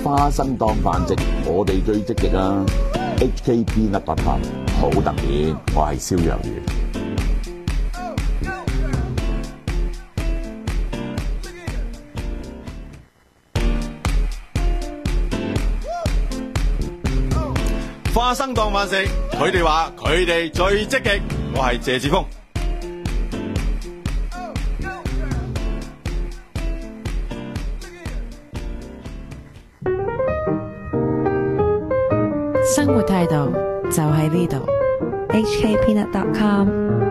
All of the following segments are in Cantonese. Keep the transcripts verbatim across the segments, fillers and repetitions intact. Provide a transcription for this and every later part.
花生當飯食，我哋最積極啊 ！H K Peanut dot com 好特別，我係蕭若元。 花生當飯食，佢哋話佢哋最積極，我係謝志峰。 生活態度就喺呢度 H K Peanut dot com。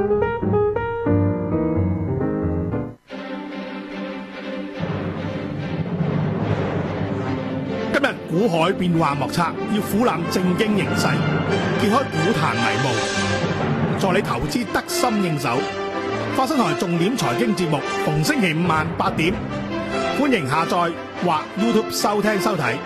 今日股海變幻莫測，要俯覽正經形勢，揭開股壇迷霧，助你投資得心應手。花生台重點財經節目，逢星期五晚八點，歡迎下載或 YouTube 收聽收睇。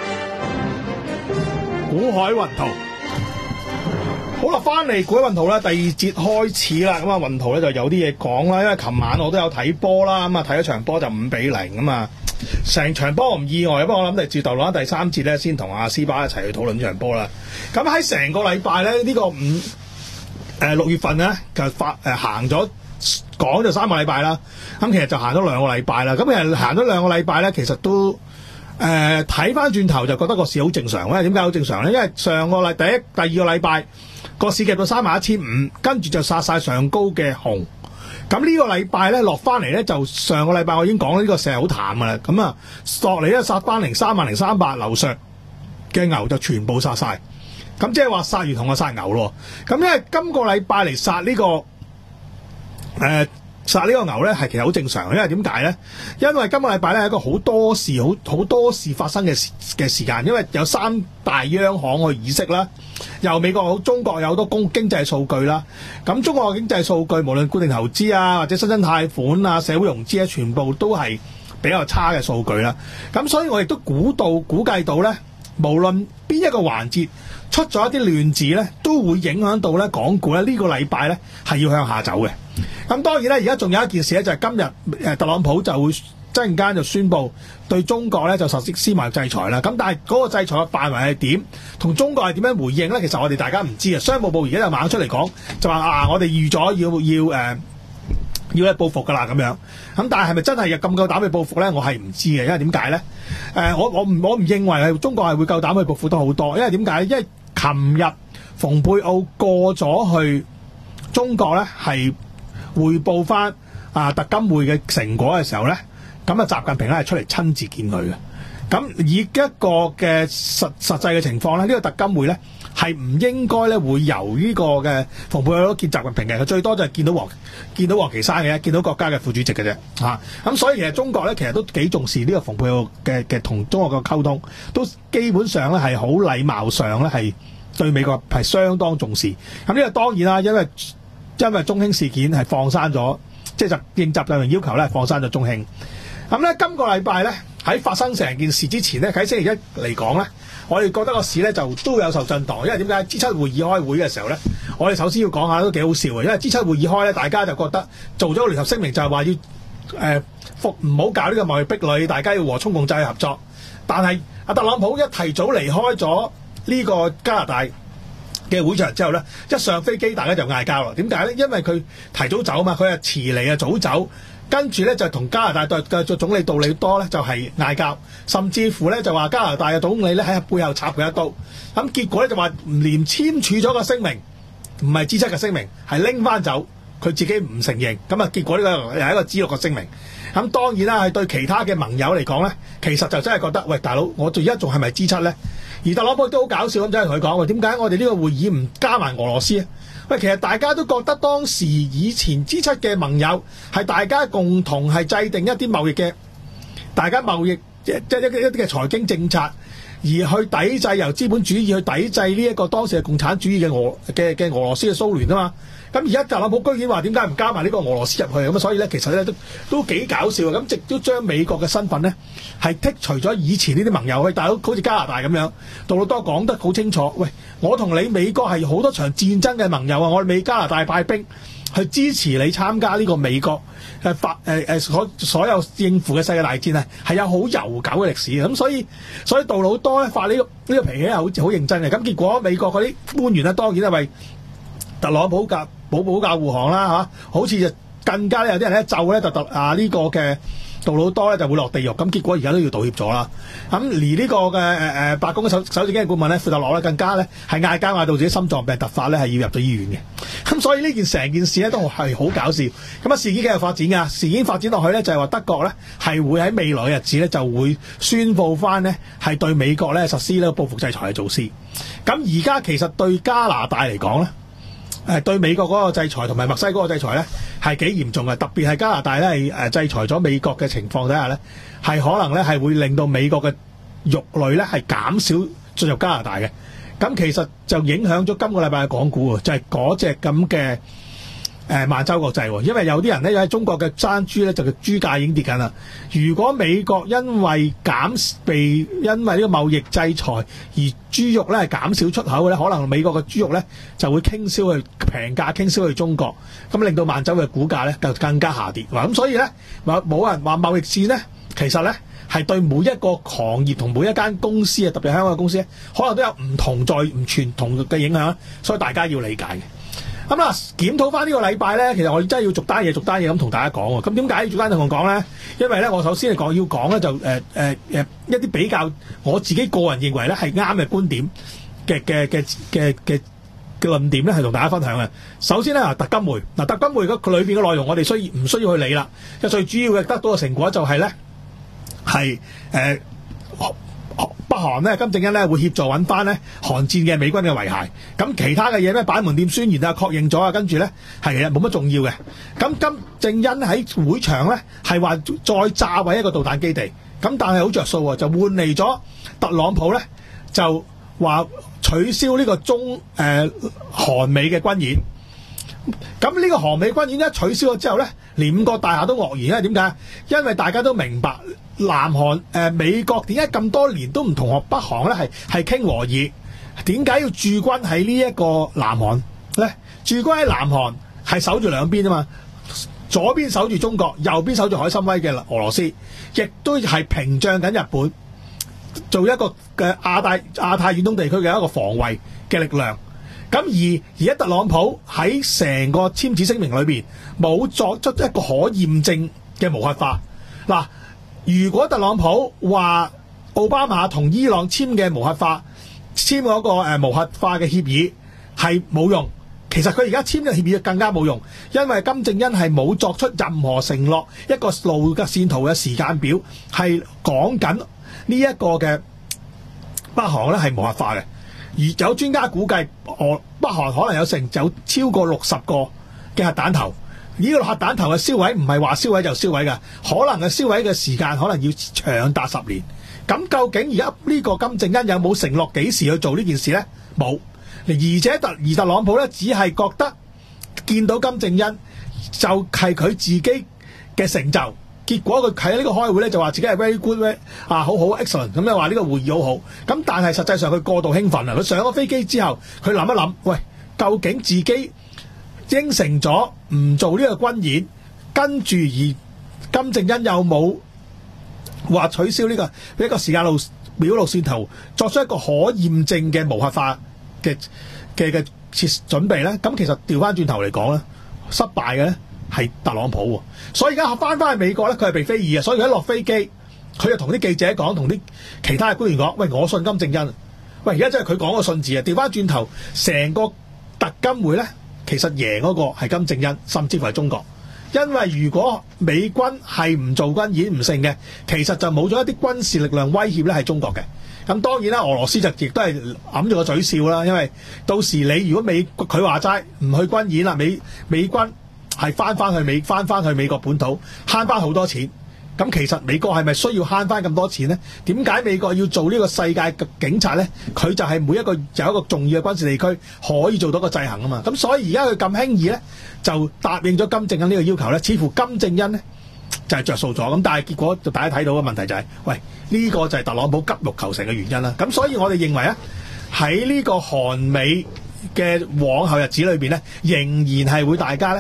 股海雲圖，好啦，翻嚟股海雲圖啦，第二節開始啦。咁啊，雲圖咧就有啲嘢講啦，因為琴晚我都有睇波啦，咁啊睇咗場波就五比零啊嘛，成場波唔意外。不過我諗嚟接逗落第三節咧，先同阿斯巴一齊去討論呢場波啦。咁喺成個禮拜咧，呢、這個五誒六月份咧就發誒、呃、行咗講就三個禮拜啦。咁其實就行咗兩個禮拜啦。咁其實行咗兩個禮拜咧，其實都。誒睇翻轉頭就覺得個市好正常咧。點解好正常咧？因為上個禮第一、第二個禮拜個市夾到三萬一千五，跟住就殺晒上高嘅紅。咁呢個禮拜咧落翻嚟咧，就上個禮拜我已經講呢個市係好淡噶啦。咁啊，落嚟咧殺翻零三萬零三百樓上嘅牛就全部殺晒。咁即係話殺完紅就殺牛咯。咁因為今個禮拜嚟殺呢個誒。呃殺呢個牛咧係其實好正常，因為點解咧？因為今個禮拜咧係一個好多事、好好多事發生嘅嘅時間，因為有三大央行去議息啦，由美國好，中國有好多公經濟數據啦。咁中國嘅經濟數據，無論固定投資啊，或者新增貸款啊、社會融資啊，全部都係比較差嘅數據啦。咁所以我亦都估到、估計到咧，無論邊一個環節出咗一啲亂子咧，都會影響到咧港股咧呢個禮拜咧係要向下走嘅。咁當然咧，而家仲有一件事咧，就係、是、今日誒特朗普就會陣間就宣布對中國咧就實施絲貿制裁啦。咁但係嗰個制裁嘅範圍係點，同中國係點樣回應咧？其實我哋大家唔知啊。商務部而家就猛出嚟講，就話啊，我哋預咗要要誒、呃、要去報復噶啦咁樣。咁但係係咪真係有咁夠膽去報復咧？我係唔知嘅，因為點解咧？誒、呃，我我唔我唔認為係中國係會夠膽去報復得好多，因為點解？因為琴日蓬佩奧過咗去中國咧係。匯報翻啊特金會嘅成果嘅時候咧，咁啊習近平咧係出嚟親自見佢嘅。咁以一個嘅實實際嘅情況咧，呢、這個特金會咧係唔應該咧會由呢個嘅蓬佩奧見習近平嘅，佢最多就係見到王見到王岐山嘅，見到國家嘅副主席嘅啫嚇。咁、啊、所以其實中國咧其實都幾重視呢個蓬佩奧嘅嘅同中國嘅溝通，都基本上咧係好禮貌上咧係對美國係相當重視。咁呢個當然啦，因為因為中興事件係放生咗，即係就應習近平要求咧放生咗中興。咁咧今個禮拜咧喺發生成件事之前咧，喺星期一嚟講咧，我哋覺得個市咧就都有受震盪，因為點解 G 七會議開會嘅時候咧，我哋首先要講下都幾好笑嘅，因為 G 七會議開咧，大家就覺得做咗個聯合聲明就係話要誒復唔好搞呢個貿易壁壘，大家要和衷共濟合作。但係阿特朗普一提早離開咗呢個加拿大嘅會場之後咧，一上飛機大家就嗌交啦。點解咧？因為佢提早走嘛，佢係遲嚟啊早走，跟住咧就同加拿大對嘅總理杜利多咧就係嗌交，甚至乎咧就話加拿大嘅總理咧喺背後插佢一刀。咁結果咧就話唔連簽署咗個聲明，唔係 G 七嘅聲明，係拎翻走，佢自己唔承認。咁啊結果呢個又係一個 G 六嘅聲明。咁當然啦，係對其他嘅盟友嚟講咧，其實就真係覺得喂大佬，我而家仲係咪 G 七咧？而特朗普都好搞笑咁，真係同佢講：喂，點解我哋呢個會議唔加埋俄羅斯啊？喂，其實大家都覺得當時以前 G 七嘅盟友係大家共同係制定一啲貿易嘅，大家貿易即係一一啲嘅財經政策，而去抵制由資本主義去抵制呢一個當時嘅共產主義嘅俄嘅嘅俄羅斯嘅蘇聯啊嘛。咁而家特朗普居然話點解唔加埋呢個俄羅斯入去咁啊？所以咧，其實咧都都幾搞笑啊！咁亦都將美國嘅身份咧係剔除咗以前呢啲盟友，喂大佬好似加拿大咁樣，杜魯多講得好清楚，喂，我同你美國係好多場戰爭嘅盟友啊！我哋美加拿大派兵去支持你參加呢個美國誒發誒誒所所有應付嘅世界大戰啊，係有好悠久嘅歷史嘅。咁所以所以杜魯多咧發呢、呢個呢、呢個脾氣係好好認真嘅。咁結果美國嗰啲官員咧當然係為特朗普教保保駕護航啦嚇，好似就更加咧有啲人咧就咧就特啊呢、呢個嘅。杜魯多咧就會落地獄，咁結果而家都要道歉咗啦。咁而呢個嘅誒誒白宮嘅首首席經濟顧問咧，庫特洛咧更加咧係嗌交嗌到自己心臟病突發咧，係要入咗醫院嘅。咁所以呢件成件事咧都係好搞笑。咁啊事件繼續發展㗎，事件發展落去咧就係話德國咧係會喺未來嘅日子咧就會宣佈翻呢係對美國咧實施呢個報復制裁嘅措施。咁而家其實對加拿大嚟講咧。誒對美國嗰個制裁同埋墨西哥嗰個制裁咧係幾嚴重嘅，特別係加拿大咧係誒制裁咗美國嘅情況底下咧，係可能咧係會令到美國嘅肉類咧係減少進入加拿大嘅。咁其實就影響咗今個禮拜嘅港股喎，就係嗰隻咁嘅誒萬洲國際喎，因為有啲人咧喺中國嘅生豬咧就嘅豬價已經跌緊啦。如果美國因為減被因為呢個貿易制裁而豬肉咧係減少出口嘅咧，可能美國嘅豬肉咧就會傾銷去平價傾銷去中國，咁令到萬洲嘅股價咧就更加下跌。咁所以咧冇人話貿易戰咧，其實咧係對每一個行業同每一間公司啊，特別香港嘅公司咧，可能都有唔同在唔全同嘅影響，所以大家要理解嘅。咁啦，檢討翻呢個禮拜咧，其實我真係要逐單嘢逐單嘢咁同大家講喎。咁點解要逐單同我講咧？因為咧，我首先嚟講要講咧就誒誒誒一啲比較我自己個人認為咧係啱嘅觀點嘅嘅嘅嘅嘅嘅論點咧，係同大家分享嘅。首先咧，嗱特金梅嗱特金梅佢裏邊嘅內容，我哋需要唔需要去理啦？因為最主要嘅得到嘅成果就係咧係誒。北韓咧，金正恩咧會協助揾翻咧韓戰嘅美軍嘅遺骸。咁其他嘅嘢咩板門店宣言啊，確認咗啊，跟住咧係冇乜重要嘅。咁金正恩喺會場咧係話再炸毀一個導彈基地。咁但係好着數喎，就換嚟咗特朗普咧就話取消呢個中誒、呃、韓美嘅軍演。咁呢個韓美軍演一取消咗之後咧，連五角大廈都愕然，因為點解？因為大家都明白南韓誒、呃、美國點解咁多年都唔同學北韓咧係係傾和議，點解要駐軍喺呢一個南韓咧？駐軍喺南韓係守住兩邊啊嘛，左邊守住中國，右邊守住海參崴嘅俄羅斯，亦都係屏障緊日本，做一個嘅亞太亞太遠東地區嘅一個防衛嘅力量。咁而而家特朗普喺成個簽署聲明裏邊冇作出一個可驗證嘅無核化。嗱，如果特朗普話奧巴馬同伊朗簽嘅無核化簽嗰個誒無核化嘅協議係冇用，其實佢而家簽嘅協議更加冇用，因為金正恩係冇作出任何承諾，一個路嘅線圖嘅時間表係講緊呢一個嘅北韓咧係無核化嘅。而有專家估計，俄北韓可能有成有超過六十個嘅核彈頭。呢個核彈頭嘅燒毀唔係話燒毀就燒毀㗎，可能嘅燒毀嘅時間可能要長達十年。咁究竟而家呢個金正恩有冇承諾幾時去做呢件事呢？冇。而且特而特朗普咧，只係覺得見到金正恩就係佢自己嘅成就。結果佢喺呢個開會咧就話自己係 very good 啊，好好 excellent 咁又話呢個會議好好。咁但係實際上佢過度興奮啊！佢上咗飛機之後，佢諗一諗，喂，究竟自己應承咗唔做呢個軍演，跟住而金正恩有冇話取消呢個一個時間路表路線圖，作出一個可驗證嘅無核化嘅嘅嘅設準備咧？咁其實調翻轉頭嚟講咧，失敗嘅咧係特朗普喎。所以而家翻翻去美國咧，佢係被非議啊！所以佢一落飛機，佢就同啲記者講，同啲其他嘅官員講：喂，我信金正恩。喂，而家真係佢講個信字啊！調翻轉頭，成個特金會咧，其實贏嗰個係金正恩，甚至乎係中國。因為如果美軍係唔做軍演唔成嘅，其實就冇咗一啲軍事力量威脅咧係中國嘅。咁當然啦，俄羅斯就亦都係揞住個嘴笑啦，因為到時你如果美佢話齋唔去軍演啦，美美軍係翻翻去美翻翻去美國本土慳翻好多錢。咁其實美國係咪需要慳翻咁多錢呢？點解美國要做呢個世界嘅警察呢？佢就係每一個有一個重要嘅軍事地區可以做到個制衡啊嘛。咁所以而家佢咁輕易呢，就答應咗金正恩呢個要求呢，似乎金正恩呢就係着數咗。咁但係結果就大家睇到嘅問題就係、是，喂，呢、這個就係特朗普急欲求成嘅原因啦。咁所以我哋認為啊，喺呢個韓美嘅往後日子裏邊呢，仍然係會大家呢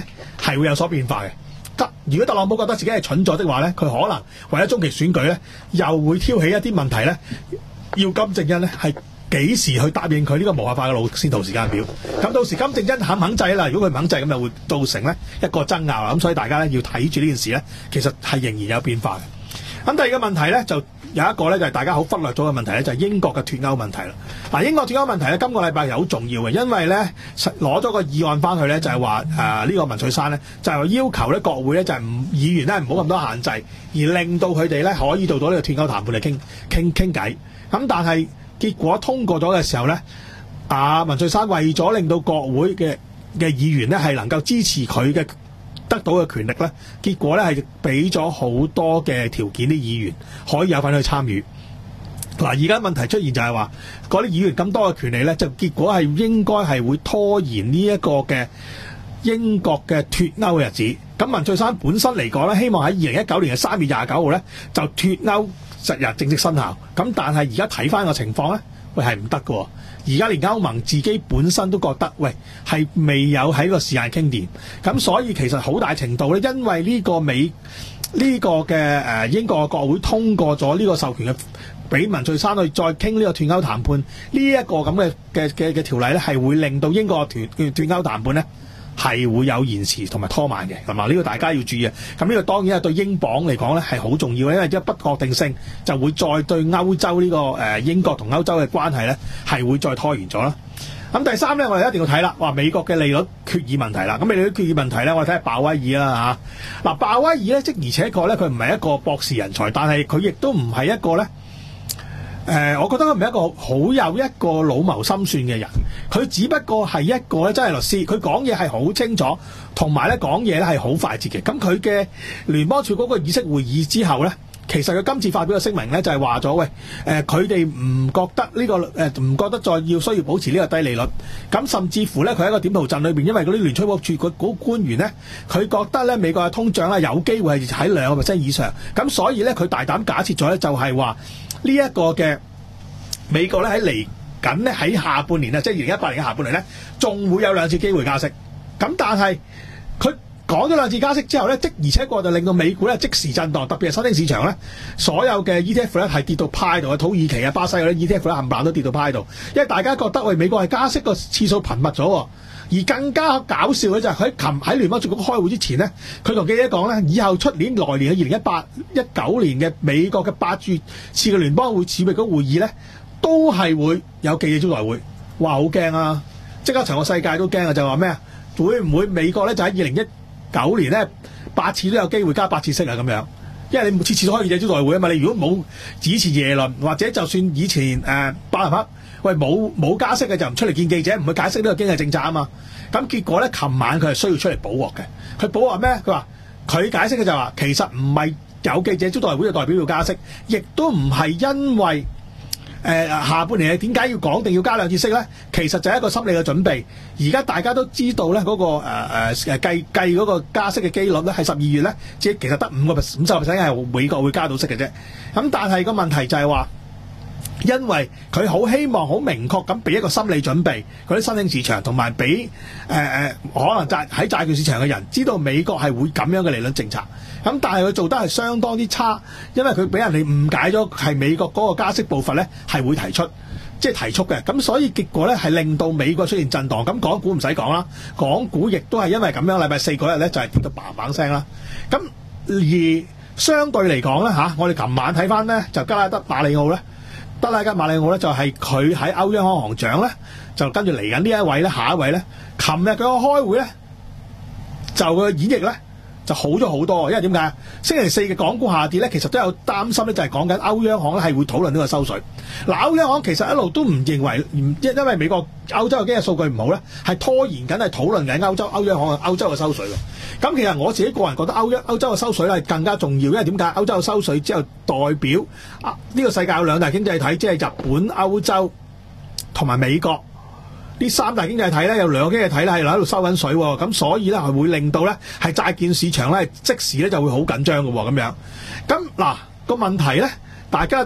係會有所變化嘅。得如果特朗普覺得自己係蠢咗的話咧，佢可能為咗中期選舉咧，又會挑起一啲問題咧，要金正恩咧係幾時去答應佢呢個無核化嘅路線圖時間表。咁到時金正恩肯唔肯制啦？如果佢唔肯制，咁就會造成咧一個爭拗啦。咁所以大家咧要睇住呢件事咧，其實係仍然有變化嘅。咁第二個問題咧就有一個咧就係大家好忽略咗嘅問題咧，就係英國嘅脫歐問題啦。嗱，英國脫歐問題咧，今個禮拜係好重要嘅，因為咧攞咗個議案翻去咧，就係話誒呢個文翠珊咧，就係要求咧國會咧就係唔議員咧唔好咁多限制，而令到佢哋咧可以做到呢個脫歐談判嚟傾傾傾偈。咁但係結果通過咗嘅時候咧，啊文翠珊為咗令到國會嘅嘅議員咧係能夠支持佢嘅得到嘅權力咧，結果咧係俾咗好多嘅條件啲議員可以有份去參與。嗱，而家問題出現就係話嗰啲議員咁多嘅權利咧，就結果係應該係會拖延呢一個嘅英國嘅脫歐嘅日子。咁文翠珊本身嚟講咧，希望喺二零一九年嘅三月廿九號咧就脫歐實日正式生效。咁但係而家睇翻個情況咧，喂係唔得㗎。而家連歐盟自己本身都覺得，喂係未有喺個時間傾掂。咁所以其實好大程度咧，因為呢個美呢、這個嘅誒、呃、英國嘅國會通過咗呢個授權嘅，俾文翠珊去再傾呢個脫歐談判呢一、這個咁嘅嘅嘅嘅條例咧，係會令到英國嘅脫脫歐談判咧係會有延遲同埋拖慢嘅，係嘛？呢、這個大家要注意啊！咁呢個當然係對英鎊嚟講咧係好重要嘅，因為一不確定性就會再對歐洲呢、這個誒、呃、英國同歐洲嘅關係咧係會再拖延咗啦。咁第三咧，我哋一定要睇啦，話美國嘅利率決議問題啦。咁利率決議問題咧，我哋睇下鮑威爾啦嚇。嗱，鮑威爾咧，即而且確咧，佢唔係一個博士人才，但係佢亦都唔係一個咧。誒、呃，我覺得佢唔係一個好有一個老謀深算嘅人，佢只不過係一個咧真係律師，佢講嘢係好清楚，同埋咧講嘢咧係好快捷嘅。咁佢嘅聯邦儲局嗰個議息會議之後咧，其實佢今次發表嘅聲明咧就係話咗，喂，誒佢哋唔覺得呢、這個誒唔、呃、覺得再要需要保持呢個低利率，咁甚至乎咧佢喺個點圖陣裏邊，因為嗰啲聯儲局嗰嗰官員咧，佢覺得咧美國嘅通脹咧有機會係喺兩個 percent 以上，咁所以咧佢大膽假設咗咧就係話。呢一個嘅美國咧喺嚟緊咧喺下半年啊，即係二零一八年嘅下半年咧，仲會有兩次機會加息。咁但係佢講咗兩次加息之後咧，即而且確就令到美股咧即時震盪，特別係新興市場咧，所有嘅 E T F 咧係跌到派度嘅，土耳其啊、巴西嗰啲 E T F 咧冚唪唥都跌到派度，因為大家覺得喂美國係加息個次數頻密咗。而更加搞笑嘅就係佢喺琴喺聯邦儲局開會之前咧，佢同記者講咧，以後出年來年嘅二零一八一九年嘅美國嘅八月次嘅聯邦會儲備局會議咧，都係會有記者招待會。哇，好驚啊！即刻成個世界都驚啊！就話咩啊？會唔會美國咧就喺二零一九年咧八次都有機會加八次息啊？咁樣，因為你每次次都開記者招待會啊嘛。你如果冇以前耶倫或者就算以前誒巴拿克。喂，冇冇加息嘅就唔出嚟見記者，唔去解釋呢個經濟政策啊嘛。咁結果咧，琴晚佢係需要出嚟補鑊嘅。佢補鑊咩？佢話佢解釋嘅就話，其實唔係有記者招待會嘅代表要加息，亦都唔係因為誒、呃、下半年點解要講定要加兩次息咧？其實就係一個心理嘅準備。而家大家都知道咧，嗰、那個誒誒誒計計嗰個加息嘅機率咧，係十二月咧，即係其實得五個五十 percent 係美國會加到息嘅啫。咁但係個問題就係話。因為佢好希望好明確咁俾一個心理準備，嗰啲新興市場同埋俾誒誒可能債喺債券市場嘅人知道美國係會咁樣嘅利率政策。咁但係佢做得係相當之差，因為佢俾人哋誤解咗係美國嗰個加息步伐咧係會提出，即係提速嘅。咁所以結果咧係令到美國出現震盪。咁港股唔使講啦，港股亦都係因為咁樣，禮拜四嗰日咧就係跌到嘭嘭聲啦。咁而相對嚟講咧嚇，我哋琴晚睇翻咧就加拉德馬里奧咧。德拉吉馬里奧咧就係佢喺歐央行行長咧，就跟住嚟緊呢一位咧，下一位咧，琴日佢個開會咧，就佢演繹咧就好咗好多，因為點解？星期四嘅港股下跌咧，其實都有擔心咧，就係講緊歐央行咧係會討論呢個收水。嗱，歐央行其實一路都唔認為，因因為美國歐洲嘅經濟數據唔好咧，係拖延緊係討論緊歐洲歐央行嘅歐洲嘅收水喎。咁其實我自己個人覺得歐央歐洲嘅收水咧係更加重要，因為點解？歐洲嘅收水之後代表啊呢個世界有兩大經濟體，即係日本、歐洲同埋美國。呢三大經濟體咧有兩個經濟體咧係喺度收緊水喎，咁所以咧係會令到咧係債券市場咧即時咧就會好緊張嘅喎咁樣。咁嗱個問題咧，大家覺得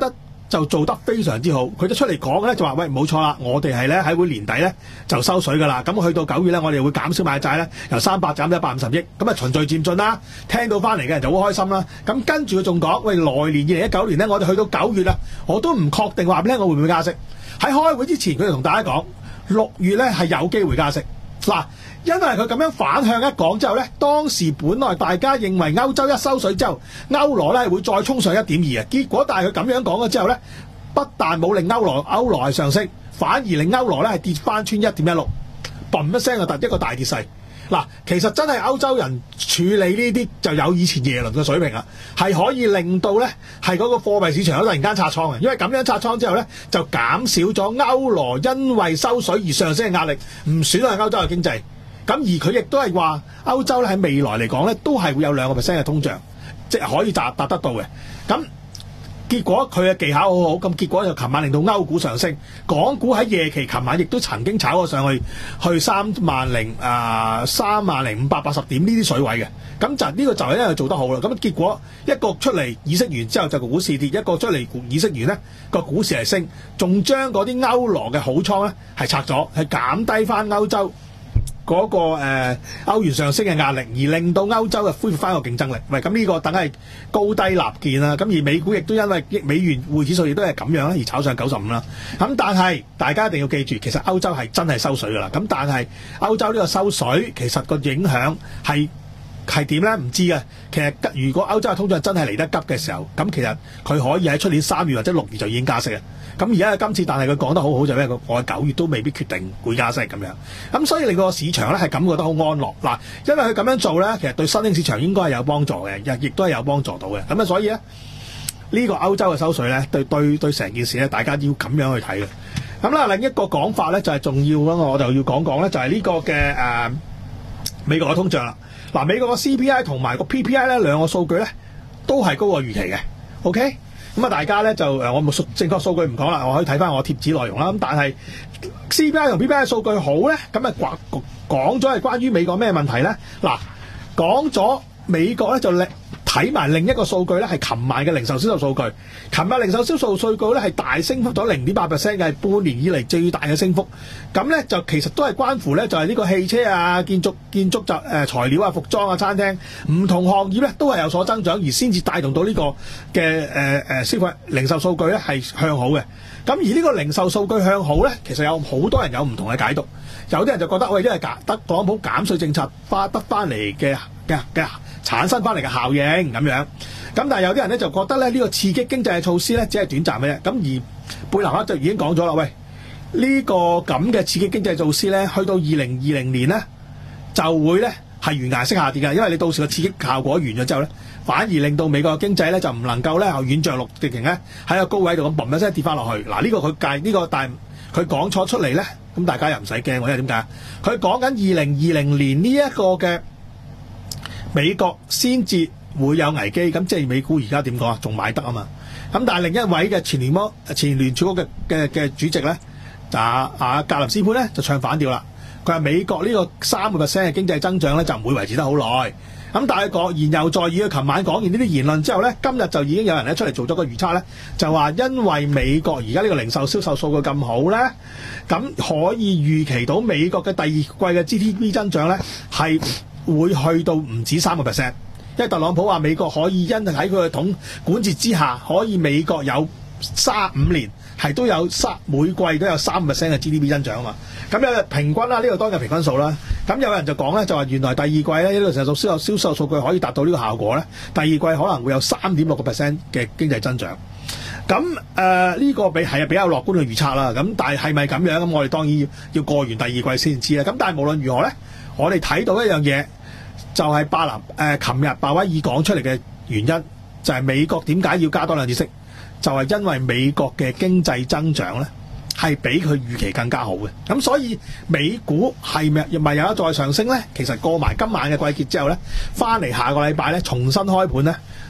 就做得非常之好，佢就出嚟講咧就話：喂，冇錯啦，我哋係咧喺會年底咧就收水㗎啦。咁去到九月咧，我哋會減少買債咧，由三百減到一百五十億，咁啊循序漸進啦。聽到翻嚟嘅人就好開心啦。咁跟住佢仲講：喂，來年二零一九年咧，我哋去到九月啦，我都唔確定話俾你聽我會唔會加息。喺開會之前，佢就同大家講，六月咧係有機會加息。嗱，因為佢咁樣反向一講之後咧，當時本來大家認為歐洲一收水之後，歐羅咧會再衝上一點二啊，結果但係佢咁樣講咗之後咧，不但冇令歐羅歐羅係上升，反而令歐羅咧係跌翻穿一點一六，嘣一聲就突一個大跌勢。嗱，其實真係歐洲人處理呢啲就有以前耶倫嘅水平啦，係可以令到咧係嗰個貨幣市場突然間拆倉嘅，因為咁樣拆倉之後咧就減少咗歐羅因為收水而上升嘅壓力，唔損害歐洲嘅經濟。咁而佢亦都係話歐洲咧喺未來嚟講咧都係會有兩個 percent 嘅通脹，即係可以達達得到嘅。咁結果佢嘅技巧好好，咁結果就琴晚令到歐股上升，港股喺夜期琴晚亦都曾經炒過上去，去三萬零啊三萬零五百八十點呢啲水位嘅。咁就呢、這個就係因為做得好啦。咁結果一個出嚟議息完之後就個股市跌，一個出嚟議息完咧個股市係升，仲將嗰啲歐羅嘅好倉咧係拆咗，係減低翻歐洲嗰、那個誒、呃、歐元上升嘅壓力，而令到歐洲嘅恢復翻個競爭力。喂，咁呢個等係高低立見啦。咁而美股亦都因為美元匯指數亦都係咁樣啦，而炒上九十五啦。咁但係大家一定要記住，其實歐洲係真係收水噶啦。咁但係歐洲呢個收水其實個影響係係點咧？唔知嘅。其實如果歐洲嘅通脹真係嚟得急嘅時候，咁其實佢可以喺出年三月或者六月就已經加息嘅。咁而家今次，但係佢講得好好就係咩？我九月都未必決定會加息咁樣。咁所以令個市場咧係感覺得好安樂嗱，因為佢咁樣做咧，其實對新興市場應該係有幫助嘅，亦都係有幫助到嘅。咁啊，所以咧呢、呢個歐洲嘅收水咧，對對對成件事咧，大家要咁樣去睇嘅。咁啦，另一個講法咧就係、是、重要啦，我就要講講咧，就係呢個嘅誒、呃、美國嘅通脹啦。嗱，美國個 C P I 同埋個 P P I 咧兩個數據咧都係高過預期嘅。OK。咁啊，大家咧就誒，我冇數正確數據唔講啦，我可以睇翻我貼紙內容啦。咁但係 C P I 同 P P I 數據好咧，咁啊講講咗係關於美國咩問題咧？嗱，講咗美國咧就另睇埋另一個數據咧，係琴晚嘅零售銷售數據。琴日零售銷售數據咧係大升幅咗零點八 percent 嘅，係半年以嚟最大嘅升幅。咁咧就其實都係關乎咧，就係呢個汽車啊、建築建築就誒材料啊、服裝啊、餐廳唔同行業咧都係有所增長，而先至帶動到呢個嘅誒誒消費零售數據咧係向好嘅。咁而呢個零售數據向好咧，其實有好多人有唔同嘅解讀。有啲人就覺得喂，因為得特朗普減稅政策花得翻嚟嘅嘅嘅產生翻嚟嘅效應咁樣。咁但係有啲人咧就覺得咧呢、呢個刺激經濟嘅措施咧只係短暫嘅啫。咁而貝南克就已經講咗啦，喂，呢、呢個咁嘅刺激經濟措施咧，去到二零二零年咧就會咧係懸崖式下跌嘅，因為你到時個刺激效果完咗之後咧，反而令到美國嘅經濟咧就唔能夠咧軟着陸，直情咧喺個高位度咁嘣一聲跌翻落去。嗱，呢個佢計呢個，但係佢講錯出嚟咧，咁大家又唔使驚，因為點解？佢講緊二零二零年呢一個嘅美國先至會有危機，咁即係美股而家點講啊？仲買得啊嘛？咁但係另一位嘅前聯邦前聯儲局嘅嘅嘅主席咧，啊啊格林斯潘咧就唱反調啦。佢話美國呢個三個 percent 嘅經濟增長咧就唔會維持得好耐。咁但係講言猶在耳，佢琴晚講完呢啲言論之後咧，今日就已經有人咧出嚟做咗個預測咧，就話因為美國而家呢個零售銷售數據咁好咧，咁可以預期到美國嘅第二季嘅 G D P 增長咧係會去到唔止三個 percent。因為特朗普話美國可以因喺佢嘅統管治之下，可以美國有三五年係都有三每季都有三 percent 嘅 G D P 增長啊嘛。咁有平均啦，呢、這個當日平均數啦。咁有人就講咧，就話原來第二季咧呢、這個成數銷售銷售數據可以達到呢個效果咧，第二季可能會有三點六個 percent 嘅經濟增長。咁誒呢個比係比較樂觀嘅預測啦。咁但係係咪咁樣？咁我哋當然要要過完第二季先知啦。咁但係無論如何咧，我哋睇到一樣嘢，就係巴林誒琴日鮑威爾講出嚟嘅原因，就係、是、美國點解要加多兩次息，就係、是、因為美國嘅經濟增長咧係比佢預期更加好嘅。咁所以美股係咪咪有得再上升咧？其實過埋今晚嘅季結之後咧，翻嚟下個禮拜咧重新開盤咧，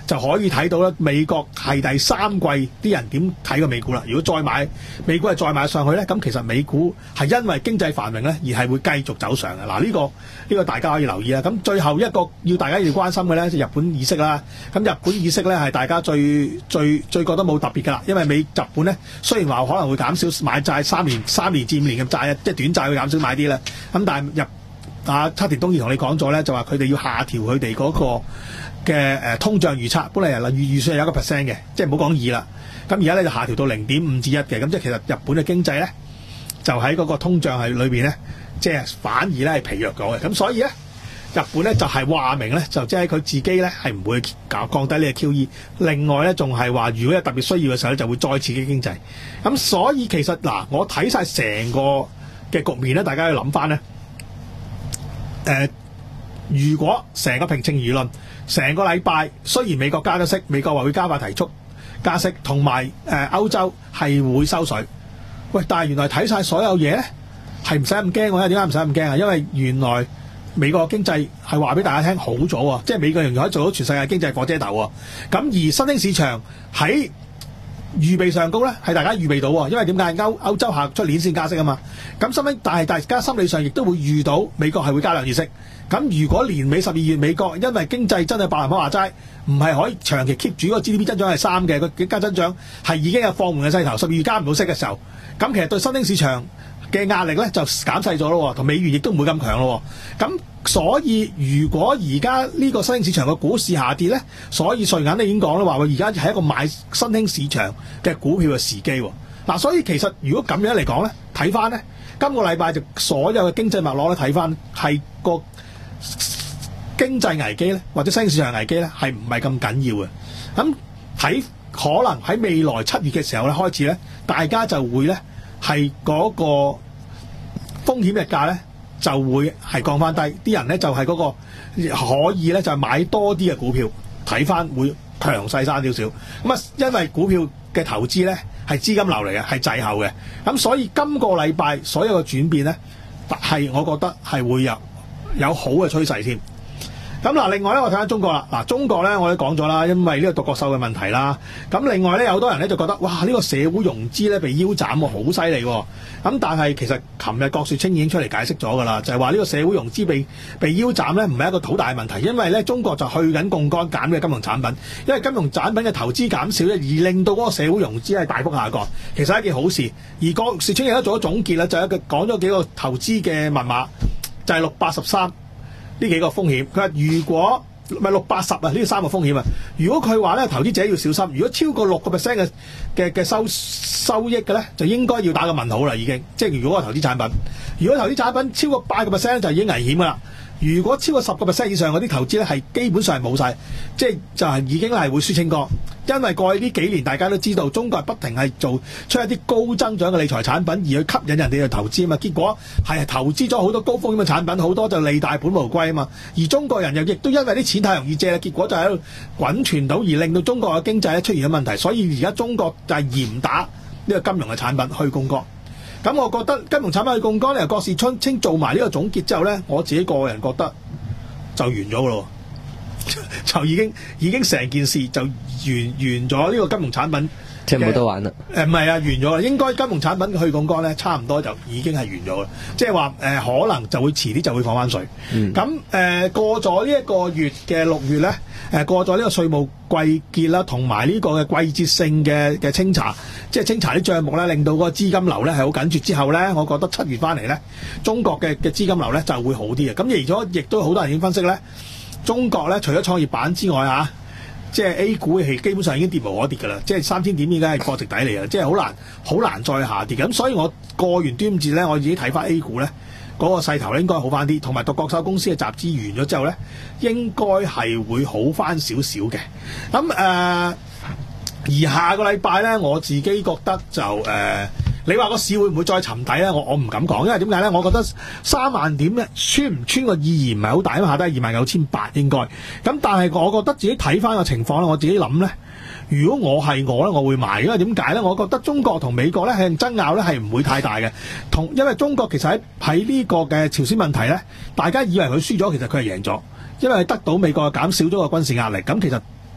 就可以睇到咧，美國係第三季啲人點睇個美股啦。如果再買美股係再買上去咧，咁其實美股係因為經濟繁榮咧，而係會繼續走上嘅。嗱，呢個呢個大家可以留意啦。咁最後一個要大家要關心嘅咧，就日本議息啦。咁日本議息咧係大家最最最覺得冇特別㗎啦，因為美日本咧雖然話可能會減少買債三年三年至五年嘅債，即係短債會減少買啲啦。咁但係日啊，黑田東彥同你講咗咧，就話佢哋要下調佢哋嗰個嘅誒通脹預測，本嚟係預預算係有一個 percent 嘅，即係唔好講二啦。咁而家咧就下調到零點五至一嘅，咁即係其實日本嘅經濟咧就喺嗰個通脹係裏邊咧，即係反而咧係疲弱咗嘅。咁所以咧，日本咧就係話明咧，就即係佢自己咧係唔會搞降低呢個 Q E。另外咧仲係話，如果有特別需要嘅時候咧，就會再刺激經濟。咁所以其實嗱，我睇晒成個嘅局面咧，大家要諗翻咧。誒、呃，如果成個平靜輿論，成個禮拜雖然美國加咗息，美國話會加快提速加息，同埋誒歐洲係會收水。喂，但係原來睇晒所有嘢咧，係唔使咁驚喎。點解唔使咁驚啊？因為原來美國經濟係話俾大家聽好咗喎，即係美國仍然可以做到全世界經濟火車頭喎。咁而新興市場喺預備上高咧，係大家預備到喎，因為點解歐歐洲下出年先加息啊嘛。咁心但係大家心理上亦都會預到美國係會加兩次息。咁如果年尾十二月美國因為經濟真係白蘭花話齋，唔係可以長期 keep 住嗰個 G D P 增長係三嘅，個經濟增長係已經有放緩嘅勢頭，十二月加唔到息嘅時候，咁其實對新興市場嘅壓力咧就減細咗咯，同美元亦都唔會咁強咯。咁所以如果而家呢個新興市場嘅股市下跌咧，所以瑞銀你已經講啦，話我而家係一個買新興市場嘅股票嘅時機。嗱，所以其實如果咁樣嚟講咧，睇翻咧，今個禮拜就所有嘅經濟脈絡咧，睇翻係個經濟危機咧，或者新興市場危機咧，係唔係咁緊要嘅？咁睇可能喺未來七月嘅時候咧開始咧，大家就會咧係嗰個風險日價咧就會係降翻低，啲人咧就係嗰個可以咧就係買多啲嘅股票，睇翻會強勢翻少少。咁啊，因為股票嘅投資咧係資金流嚟嘅，係滯後嘅，咁所以今個禮拜所有嘅轉變咧係我覺得係會有有好嘅趨勢添。咁嗱，另外咧，我睇下中國啦。嗱，中國咧，我都講咗啦，因為呢個獨角獸嘅問題啦。咁另外咧，有好多人咧就覺得，哇，呢個社會融資咧被腰斬喎，好犀利喎。咁但係其實琴日郭樹清已經出嚟解釋咗㗎啦，就係話呢個社會融資被被腰斬咧，唔係一個好大嘅問題，因為咧中國就去緊槓桿減嘅金融產品，因為金融產品嘅投資減少咧，而令到嗰個社會融資係大幅下降，其實係一件好事。而郭樹清亦都做咗總結啦，就係一個講咗幾個投資嘅密碼，就係六八十三。呢幾個風險，佢話如果唔係六八十啊，呢三個風險啊。如果佢話咧，投資者要小心，如果超過六個 percent 嘅嘅嘅收收益嘅咧，就應該要打個問號啦，已經。即係如果個投資產品，如果投資產品超過八個 percent 就已經危險噶啦。如果超過十個 percent 以上嗰啲投資咧，係基本上係冇晒，即係就係已經係會輸清光。因為過去呢幾年大家都知道，中國係不停係做出一啲高增長嘅理財產品，而去吸引人哋去投資啊嘛。結果係投資咗好多高風險嘅產品，好多就利大本無歸啊嘛。而中國人又亦都因為啲錢太容易借，結果就喺度滾傳到，而令到中國嘅經濟咧出現咗問題。所以而家中國就係嚴打呢個金融嘅產品去槓桿。咁我覺得金融產品去槓桿咧，由郭樹清做埋呢個總結之後咧，我自己個人覺得就完咗噶咯，就已經已經成件事就完完咗呢個金融產品， 即係冇得玩啦。 誒唔係啊，完咗啦。應該金融產品去槓桿咧，差唔多就已經係完咗啦。即係話誒，可能就會遲啲就會放翻水。咁、嗯、誒、呃、過咗呢一個月嘅六月咧，誒、呃、過咗呢個稅務季結啦，同埋呢個嘅季節性嘅嘅清查，即係清查啲帳目咧，令到個資金流咧係好緊絀之後咧，我覺得七月翻嚟咧，中國嘅嘅資金流咧就會好啲嘅。咁而咗亦都好多人已經分析咧，中國咧除咗創業板之外啊，即係 A 股係基本上已經跌無可跌㗎啦，即係三千點已經係過值底嚟嘅，即係好難好難再下跌嘅。咁所以我過完端午節咧，我自己睇翻 A 股咧嗰、那個勢頭咧應該好翻啲，同埋獨角獸公司嘅集資完咗之後咧，應該係會好翻少少嘅。咁誒、呃，而下個禮拜咧，我自己覺得就誒、呃，你話個市會唔會再沉底咧？我我唔敢講，因為點解咧？我覺得三萬點咧穿唔穿個意義唔係好大，因為下低係二萬九千八應該。咁但係我覺得自己睇翻個情況咧，我自己諗咧，如果我係我咧，我會買，因為點解咧？我覺得中國同美國咧係爭拗咧係唔會太大嘅，同因為中國其實喺喺呢個嘅朝鮮問題咧，大家以為佢輸咗，其實佢係贏咗，因為得到美國減少咗個軍事壓力。咁其實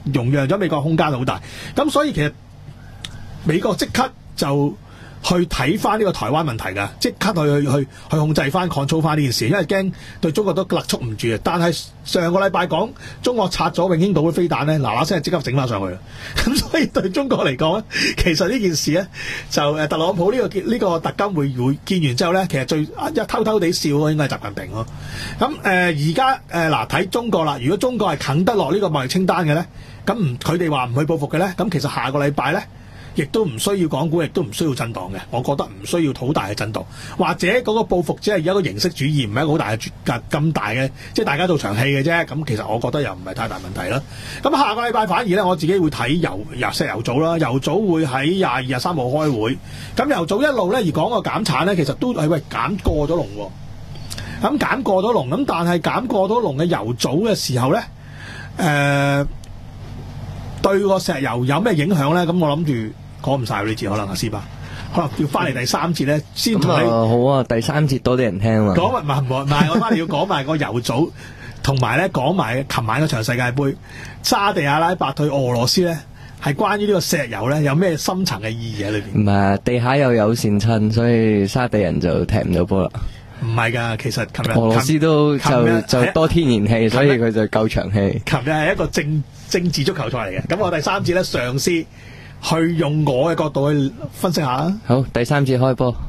容讓咗美國空間好大。咁所以其實美國即刻就去睇翻呢個台灣問題㗎，即刻去去去去控制翻、control 翻呢件事，因為驚對中國都勒促唔住啊。但係上個禮拜講中國拆咗永興島嘅飛彈咧，嗱嗱聲即刻整翻上去啦。咁所以對中國嚟講咧，其實呢件事咧就誒特朗普呢、呢個呢、呢個特金會會見完之後咧，其實最一偷偷地笑咯，應該係習近平咯。咁誒而家誒嗱睇中國啦，如果中國係啃得落呢個貿易清單嘅咧，咁唔佢哋話唔去報復嘅咧，咁其實下個禮拜咧，亦都唔需要港股，亦都唔需要震盪嘅。我覺得唔需要好大嘅震盪，或者嗰個報復只係一個形式主義，唔係一個好大嘅咁大嘅，即係大家做場戲嘅啫。咁其實我覺得又唔係太大問題啦。咁下個禮拜反而咧，我自己會睇油油石油組啦，油組會喺廿二、廿三號開會。咁油組一路咧而講個減產咧，其實都係喂減過咗龍喎。咁減過咗龍，咁但係減過咗龍嘅油組嘅時候咧，誒、呃、對個石油有咩影響咧？咁我諗住。講唔晒呢節可能阿斯巴，可能要翻嚟第三節咧先同你。 好啊，第三節多啲人聽啊。 講埋唔係唔係，我翻嚟要講埋個油組，同埋咧講埋琴晚嗰場世界盃，沙地阿拉伯對俄羅斯咧，係關於呢個石油咧有咩深層嘅意義喺裏邊？ 唔係，地下又有線親，所以沙地人就踢唔到波啦。 唔係㗎，其實琴日俄羅斯都就就多天然氣，所以佢就夠長氣。 琴日係一個政政治足球賽嚟嘅，咁我第三節咧嘗試去用我嘅角度去分析下啦。 好，第三節開波。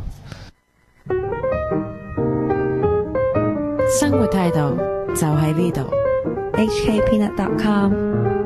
生活態度就喺呢度。 H K Peanut dot com